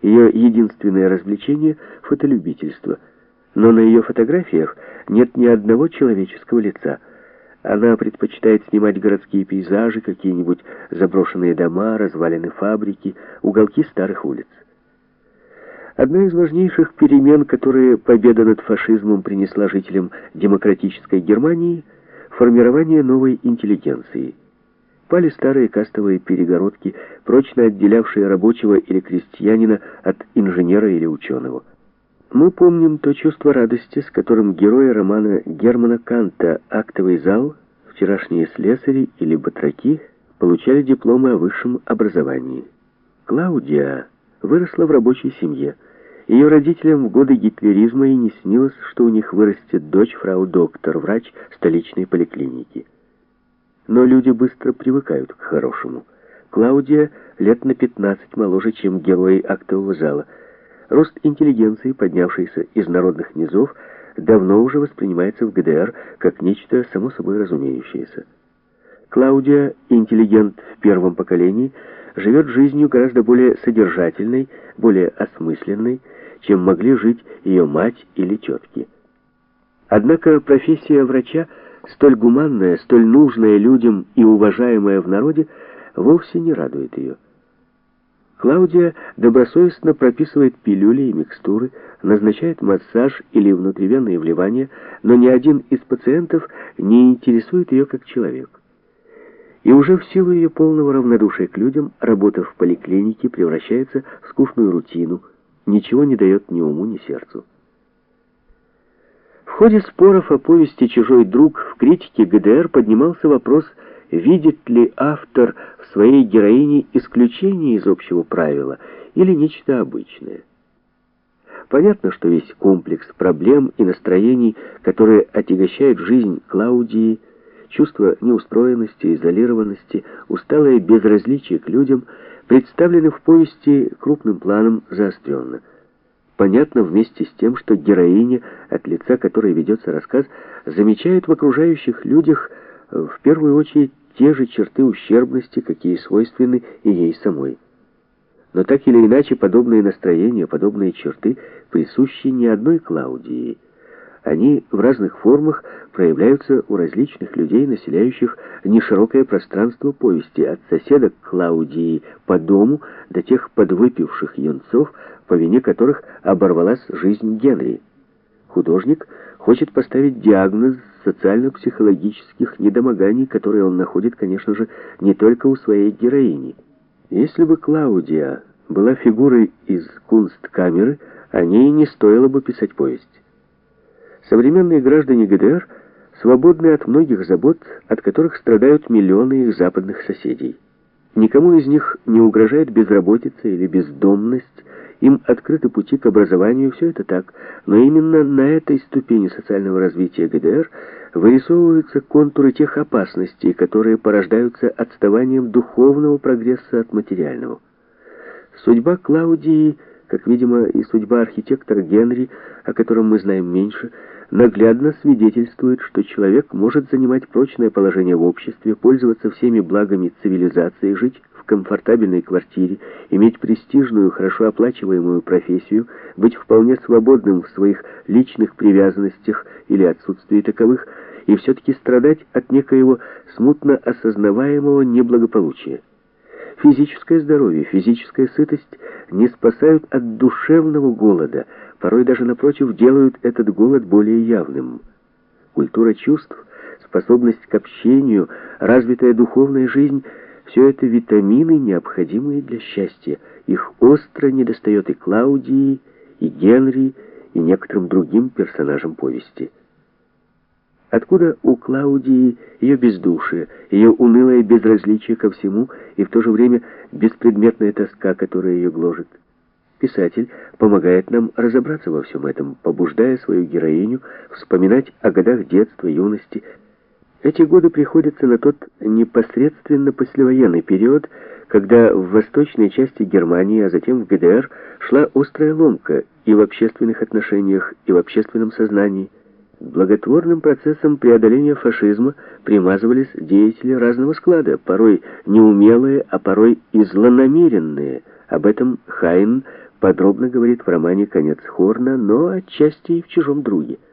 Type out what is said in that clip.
Ее единственное развлечение — фотолюбительство. Но на ее фотографиях нет ни одного человеческого лица. Она предпочитает снимать городские пейзажи, какие-нибудь заброшенные дома, развалины фабрики, уголки старых улиц. Одна из важнейших перемен, которые победа над фашизмом принесла жителям демократической Германии — формирование новой интеллигенции. Пали старые кастовые перегородки, прочно отделявшие рабочего или крестьянина от инженера или ученого. Мы помним то чувство радости, с которым герои романа Германа Канта «Актовый зал», вчерашние слесари или батраки получали дипломы о высшем образовании. Клаудия выросла в рабочей семье. Ее родителям в годы гитлеризма и не снилось, что у них вырастет дочь фрау-доктор, врач столичной поликлиники. Но люди быстро привыкают к хорошему. Клаудия лет на 15 моложе, чем герои «Актового зала». Рост интеллигенции, поднявшийся из народных низов, давно уже воспринимается в ГДР как нечто само собой разумеющееся. Клаудия, интеллигент в первом поколении, живет жизнью гораздо более содержательной, более осмысленной, чем могли жить ее мать или тетки. Однако профессия врача, столь гуманная, столь нужная людям и уважаемая в народе, вовсе не радует ее. Клаудия добросовестно прописывает пилюли и микстуры, назначает массаж или внутривенные вливания, но ни один из пациентов не интересует ее как человек. И уже в силу ее полного равнодушия к людям, работа в поликлинике превращается в скучную рутину, ничего не дает ни уму, ни сердцу. В ходе споров о повести «Чужой друг» в критике ГДР поднимался вопрос, видит ли автор в своей героине исключение из общего правила или нечто обычное. Понятно, что весь комплекс проблем и настроений, которые отягощают жизнь Клаудии, чувство неустроенности, изолированности, усталое безразличие к людям, представлены в повести крупным планом заостренно. Понятно вместе с тем, что героиня, от лица которой ведется рассказ, замечает в окружающих людях в первую очередь те же черты ущербности, какие свойственны и ей самой. Но так или иначе, подобные настроения, подобные черты присущи не одной Клаудии. Они в разных формах проявляются у различных людей, населяющих неширокое пространство повести, от соседок Клаудии по дому до тех подвыпивших юнцов, по вине которых оборвалась жизнь Генри. Художник хочет поставить диагноз социально-психологических недомоганий, которые он находит, конечно же, не только у своей героини. Если бы Клаудия была фигурой из кунсткамеры, о ней не стоило бы писать повесть. Современные граждане ГДР свободны от многих забот, от которых страдают миллионы их западных соседей. Никому из них не угрожает безработица или бездомность, им открыты пути к образованию, все это так, но именно на этой ступени социального развития ГДР вырисовываются контуры тех опасностей, которые порождаются отставанием духовного прогресса от материального. Судьба Клаудии, как, видимо, и судьба архитектора Генри, о котором мы знаем меньше, наглядно свидетельствует, что человек может занимать прочное положение в обществе, пользоваться всеми благами цивилизации, жить в комфортабельной квартире, иметь престижную, хорошо оплачиваемую профессию, быть вполне свободным в своих личных привязанностях или отсутствии таковых, и все-таки страдать от некоего смутно осознаваемого неблагополучия. Физическое здоровье, физическая сытость не спасают от душевного голода, порой даже, напротив, делают этот голод более явным. Культура чувств, способность к общению, развитая духовная жизнь — все это витамины, необходимые для счастья. Их остро недостает и Клаудии, и Генри, и некоторым другим персонажам повести. Откуда у Клаудии ее бездушие, ее унылое безразличие ко всему и в то же время беспредметная тоска, которая ее гложет? Писатель помогает нам разобраться во всем этом, побуждая свою героиню вспоминать о годах детства, юности. Эти годы приходятся на тот непосредственно послевоенный период, когда в восточной части Германии, а затем в ГДР, шла острая ломка и в общественных отношениях, и в общественном сознании. Благотворным процессом преодоления фашизма примазывались деятели разного склада, порой неумелые, а порой и злонамеренные. Об этом Хайн подробно говорит в романе «Конец Хорна», но отчасти и в «Чужом друге».